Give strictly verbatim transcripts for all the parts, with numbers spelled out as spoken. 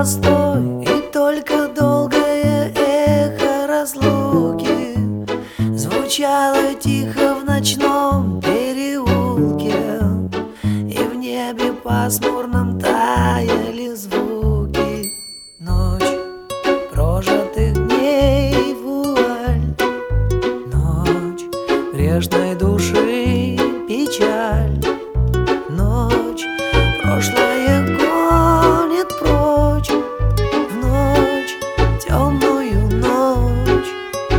простой, и только долгое эхо разлуки звучало тихо в ночном переулке, и в небе пасмурном таяли звуки. Ночь прожитых дней вуаль, ночь грешной души печаль, ночь прошлое гонит прочь, в ночь, темную ночь.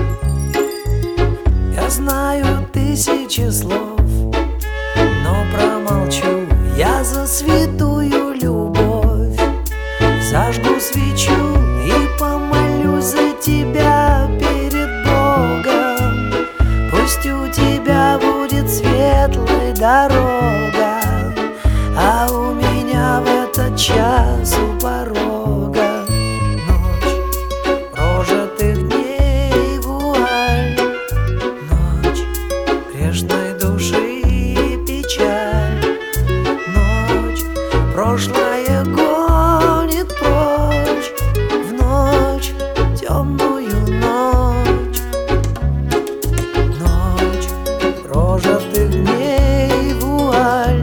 Я знаю тысячи слов, но промолчу я за святую любовь. Зажгу свечу и помолюсь за тебя перед Богом. Пусть у тебя будет светлая дорога, а у меня в этот час у порога ночь прожитых дней вуаль, ночь грешной души печаль, ночь прошлое гонит прочь, в ночь, темную ночь, ночь прожитых дней вуаль,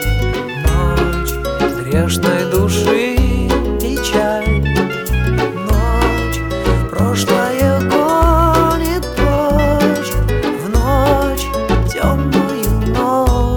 грешной души печаль, ночь прошлое гонит прочь, в ночь, темную ночь.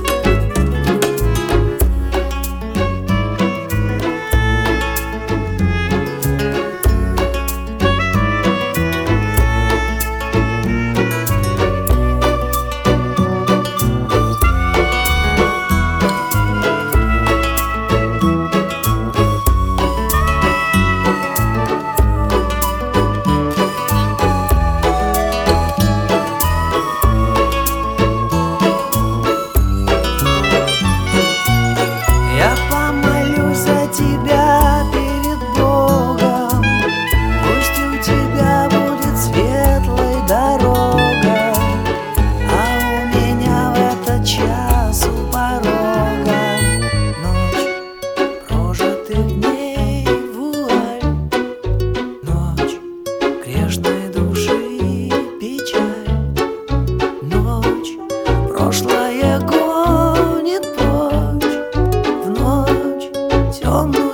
Тебя перед Богом, пусть у тебя будет светлая дорога, а у меня в этот час у порога ночь прожитых дней вуаль, ночь грешной души печаль, ночь прошлое гонит прочь, в ночь темную.